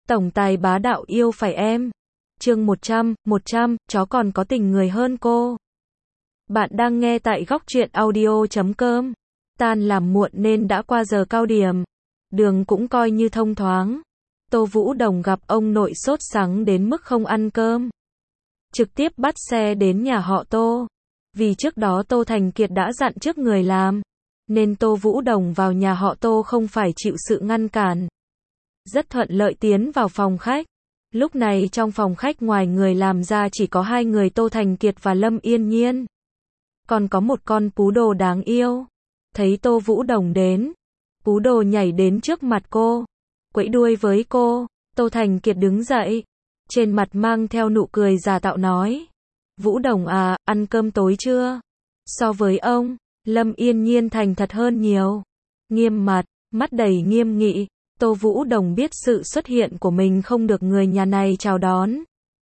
Tổng tài bá đạo yêu phải em. Chương 100, chó còn có tình người hơn cô. Bạn đang nghe tại góc truyện audio.com. Tan làm muộn nên đã qua giờ cao điểm. Đường cũng coi như thông thoáng. Tô Vũ Đồng gặp ông nội sốt sắng đến mức không ăn cơm. Trực tiếp bắt xe đến nhà họ Tô. Vì trước đó Tô Thành Kiệt đã dặn trước người làm, nên Tô Vũ Đồng vào nhà họ Tô không phải chịu sự ngăn cản. Rất thuận lợi tiến vào phòng khách. Lúc này trong phòng khách ngoài người làm ra chỉ có hai người Tô Thành Kiệt và Lâm Yên Nhiên. Còn có một con pú đồ đáng yêu. Thấy Tô Vũ Đồng đến, pú đồ nhảy đến trước mặt cô, quẫy đuôi với cô. Tô Thành Kiệt đứng dậy, trên mặt mang theo nụ cười giả tạo nói: Vũ Đồng à, ăn cơm tối chưa? So với ông, Lâm Yên Nhiên thành thật hơn nhiều. Nghiêm mặt, mắt đầy nghiêm nghị. Tô Vũ Đồng biết sự xuất hiện của mình không được người nhà này chào đón.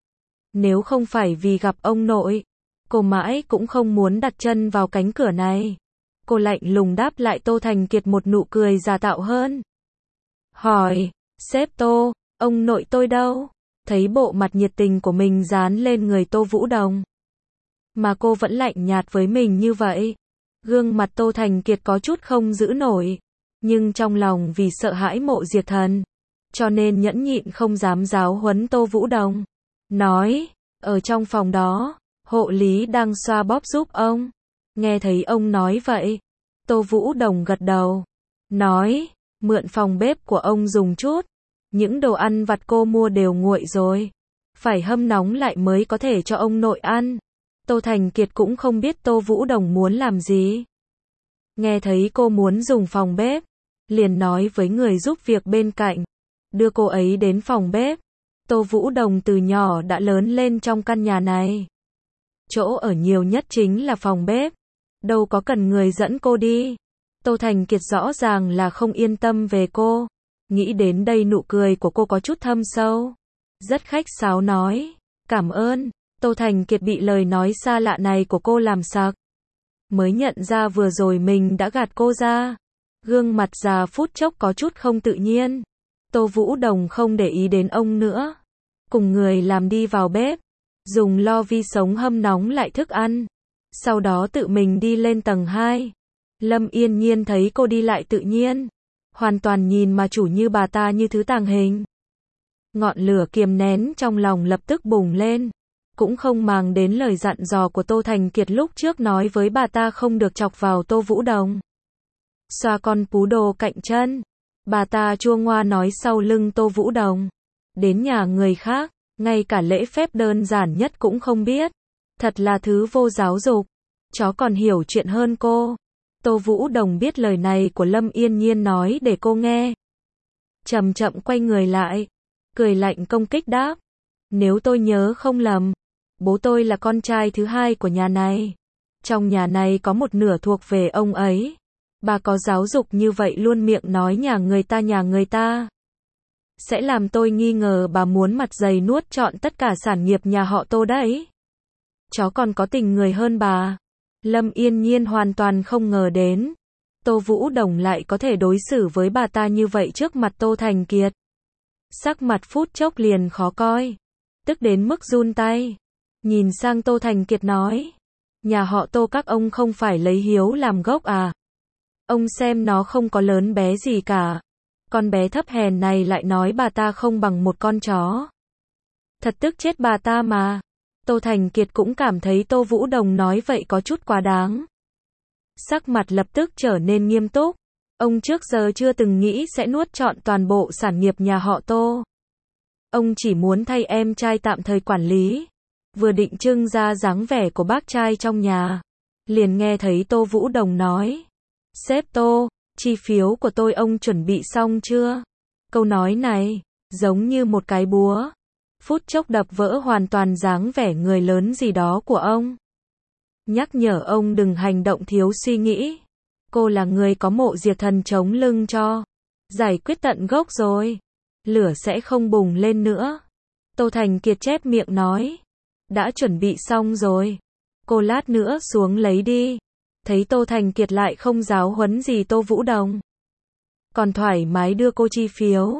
Nếu không phải vì gặp ông nội, cô mãi cũng không muốn đặt chân vào cánh cửa này. Cô lạnh lùng đáp lại Tô Thành Kiệt một nụ cười giả tạo hơn. Hỏi, sếp Tô, ông nội tôi đâu? Thấy bộ mặt nhiệt tình của mình dán lên người Tô Vũ Đồng, mà cô vẫn lạnh nhạt với mình như vậy. Gương mặt Tô Thành Kiệt có chút không giữ nổi. Nhưng trong lòng vì sợ hãi Mộ Diệt Thần, cho nên nhẫn nhịn không dám giáo huấn Tô Vũ Đồng. Nói, ở trong phòng đó, hộ lý đang xoa bóp giúp ông. Nghe thấy ông nói vậy, Tô Vũ Đồng gật đầu. Nói, mượn phòng bếp của ông dùng chút. Những đồ ăn vặt cô mua đều nguội rồi, phải hâm nóng lại mới có thể cho ông nội ăn. Tô Thành Kiệt cũng không biết Tô Vũ Đồng muốn làm gì. Nghe thấy cô muốn dùng phòng bếp, liền nói với người giúp việc bên cạnh, đưa cô ấy đến phòng bếp. Tô Vũ Đồng từ nhỏ đã lớn lên trong căn nhà này. Chỗ ở nhiều nhất chính là phòng bếp. Đâu có cần người dẫn cô đi. Tô Thành Kiệt rõ ràng là không yên tâm về cô. Nghĩ đến đây nụ cười của cô có chút thâm sâu. Rất khách sáo nói, cảm ơn. Tô Thành Kiệt bị lời nói xa lạ này của cô làm sặc. Mới nhận ra vừa rồi mình đã gạt cô ra. Gương mặt già phút chốc có chút không tự nhiên. Tô Vũ Đồng không để ý đến ông nữa. Cùng người làm đi vào bếp, dùng lò vi sống hâm nóng lại thức ăn. Sau đó tự mình đi lên tầng 2. Lâm Yên Nhiên thấy cô đi lại tự nhiên, hoàn toàn nhìn mà chủ như bà ta như thứ tàng hình. Ngọn lửa kiềm nén trong lòng lập tức bùng lên. Cũng không màng đến lời dặn dò của Tô Thành Kiệt lúc trước nói với bà ta không được chọc vào Tô Vũ Đồng. Xoa con pú đồ cạnh chân, bà ta chua ngoa nói sau lưng Tô Vũ Đồng. Đến nhà người khác, ngay cả lễ phép đơn giản nhất cũng không biết. Thật là thứ vô giáo dục. Chó còn hiểu chuyện hơn cô. Tô Vũ Đồng biết lời này của Lâm Yên Nhiên nói để cô nghe. Chậm chậm quay người lại, cười lạnh công kích đáp. Nếu tôi nhớ không lầm, bố tôi là con trai thứ hai của nhà này. Trong nhà này có một nửa thuộc về ông ấy. Bà có giáo dục như vậy luôn miệng nói nhà người ta. Sẽ làm tôi nghi ngờ bà muốn mặt dày nuốt trọn tất cả sản nghiệp nhà họ Tô đấy. Chó còn có tình người hơn bà. Lâm Yên Nhiên hoàn toàn không ngờ đến Tô Vũ Đồng lại có thể đối xử với bà ta như vậy trước mặt Tô Thành Kiệt. Sắc mặt phút chốc liền khó coi, tức đến mức run tay. Nhìn sang Tô Thành Kiệt nói, nhà họ Tô các ông không phải lấy hiếu làm gốc à? Ông xem nó không có lớn bé gì cả. Con bé thấp hèn này lại nói bà ta không bằng một con chó. Thật tức chết bà ta mà. Tô Thành Kiệt cũng cảm thấy Tô Vũ Đồng nói vậy có chút quá đáng. Sắc mặt lập tức trở nên nghiêm túc. Ông trước giờ chưa từng nghĩ sẽ nuốt trọn toàn bộ sản nghiệp nhà họ Tô. Ông chỉ muốn thay em trai tạm thời quản lý. Vừa định trưng ra dáng vẻ của bác trai trong nhà, liền nghe thấy Tô Vũ Đồng nói, sếp Tô, chi phiếu của tôi ông chuẩn bị xong chưa? Câu nói này, giống như một cái búa. Phút chốc đập vỡ hoàn toàn dáng vẻ người lớn gì đó của ông. Nhắc nhở ông đừng hành động thiếu suy nghĩ. Cô là người có Mộ Diệt Thần chống lưng cho. Giải quyết tận gốc rồi. Lửa sẽ không bùng lên nữa. Tô Thành Kiệt chép miệng nói. Đã chuẩn bị xong rồi. Cô lát nữa xuống lấy đi. Thấy Tô Thành Kiệt lại không giáo huấn gì Tô Vũ Đồng, còn thoải mái đưa cô chi phiếu.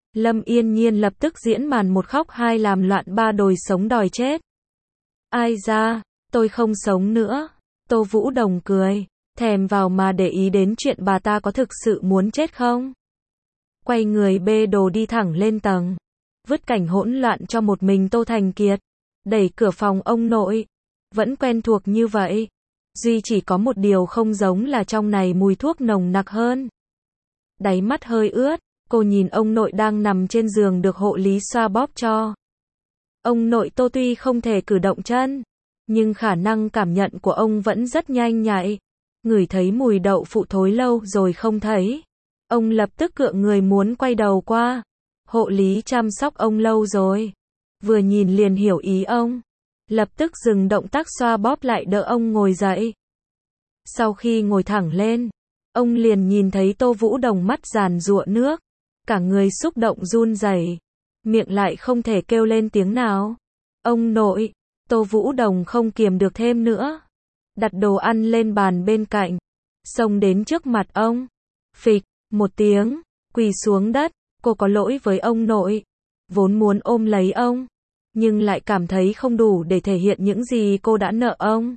Lâm Yên Nhiên lập tức diễn màn một khóc hai làm loạn ba đòi sống đòi chết. Ai ra, tôi không sống nữa. Tô Vũ Đồng cười, thèm vào mà để ý đến chuyện bà ta có thực sự muốn chết không? Quay người bê đồ đi thẳng lên tầng, vứt cảnh hỗn loạn cho một mình Tô Thành Kiệt, đẩy cửa phòng ông nội. Vẫn quen thuộc như vậy. Duy chỉ có một điều không giống là trong này mùi thuốc nồng nặc hơn. Đáy mắt hơi ướt, cô nhìn ông nội đang nằm trên giường được hộ lý xoa bóp cho. Ông nội Tô tuy không thể cử động chân, nhưng khả năng cảm nhận của ông vẫn rất nhanh nhạy. Ngửi thấy mùi đậu phụ thối lâu rồi không thấy. Ông lập tức cựa người muốn quay đầu qua. Hộ lý chăm sóc ông lâu rồi. Vừa nhìn liền hiểu ý ông. Lập tức dừng động tác xoa bóp lại đỡ ông ngồi dậy. Sau khi ngồi thẳng lên, ông liền nhìn thấy Tô Vũ Đồng mắt giàn giụa nước. Cả người xúc động run rẩy, miệng lại không thể kêu lên tiếng nào. Ông nội, Tô Vũ Đồng không kiềm được thêm nữa. Đặt đồ ăn lên bàn bên cạnh, xông đến trước mặt ông. Phịch, một tiếng, quỳ xuống đất, cô có lỗi với ông nội. Vốn muốn ôm lấy ông, nhưng lại cảm thấy không đủ để thể hiện những gì cô đã nợ ông.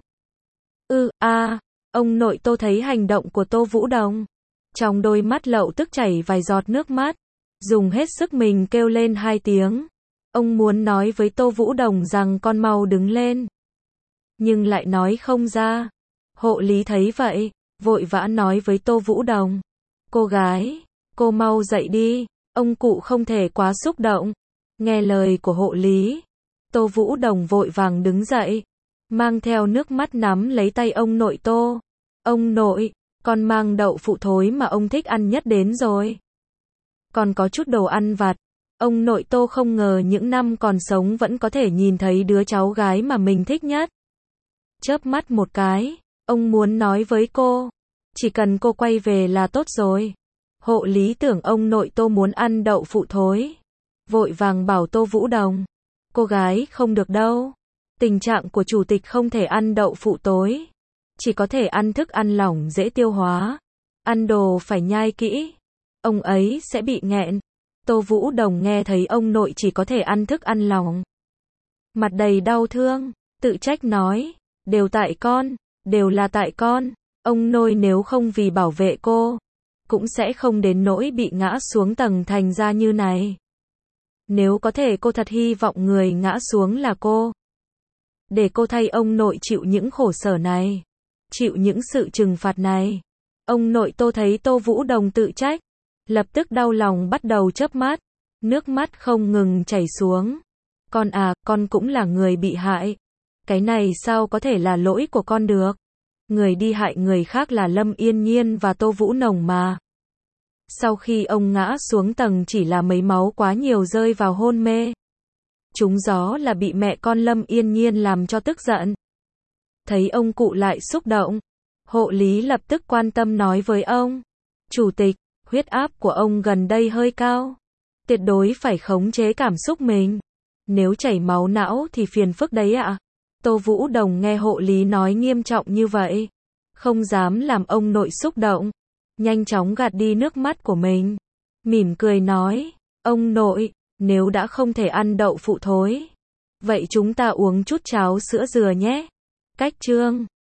Ông nội Tô thấy hành động của Tô Vũ Đồng. Trong đôi mắt lậu tức chảy vài giọt nước mắt. Dùng hết sức mình kêu lên hai tiếng. Ông muốn nói với Tô Vũ Đồng rằng con mau đứng lên. Nhưng lại nói không ra. Hộ lý thấy vậy, vội vã nói với Tô Vũ Đồng. Cô gái, cô mau dậy đi. Ông cụ không thể quá xúc động. Nghe lời của hộ lý, Tô Vũ Đồng vội vàng đứng dậy, mang theo nước mắt nắm lấy tay ông nội Tô. Ông nội, con mang đậu phụ thối mà ông thích ăn nhất đến rồi. Còn có chút đồ ăn vặt. Ông nội Tô không ngờ những năm còn sống vẫn có thể nhìn thấy đứa cháu gái mà mình thích nhất. Chớp mắt một cái, ông muốn nói với cô, chỉ cần cô quay về là tốt rồi. Hộ lý tưởng ông nội Tô muốn ăn đậu phụ thối, vội vàng bảo Tô Vũ Đồng, cô gái không được đâu. Tình trạng của chủ tịch không thể ăn đậu phụ tối, chỉ có thể ăn thức ăn lỏng dễ tiêu hóa. Ăn đồ phải nhai kỹ, ông ấy sẽ bị nghẹn. Tô Vũ Đồng nghe thấy ông nội chỉ có thể ăn thức ăn lỏng, mặt đầy đau thương, tự trách nói, đều tại con, đều là tại con. Ông nội nếu không vì bảo vệ cô, cũng sẽ không đến nỗi bị ngã xuống tầng thành ra như này. Nếu có thể cô thật hy vọng người ngã xuống là cô. Để cô thay ông nội chịu những khổ sở này, chịu những sự trừng phạt này. Ông nội Tô thấy Tô Vũ Đồng tự trách, lập tức đau lòng bắt đầu chớp mắt, nước mắt không ngừng chảy xuống. Con à, con cũng là người bị hại. Cái này sao có thể là lỗi của con được? Người đi hại người khác là Lâm Yên Nhiên và Tô Vũ Nồng mà. Sau khi ông ngã xuống tầng chỉ là mấy máu quá nhiều rơi vào hôn mê. Trúng gió là bị mẹ con Lâm Yên Nhiên làm cho tức giận. Thấy ông cụ lại xúc động, hộ lý lập tức quan tâm nói với ông. Chủ tịch, huyết áp của ông gần đây hơi cao. Tuyệt đối phải khống chế cảm xúc mình. Nếu chảy máu não thì phiền phức đấy ạ. Tô Vũ Đồng nghe hộ lý nói nghiêm trọng như vậy, không dám làm ông nội xúc động. Nhanh chóng gạt đi nước mắt của mình. Mỉm cười nói, ông nội, nếu đã không thể ăn đậu phụ thối, vậy chúng ta uống chút cháo sữa dừa nhé. Cách chương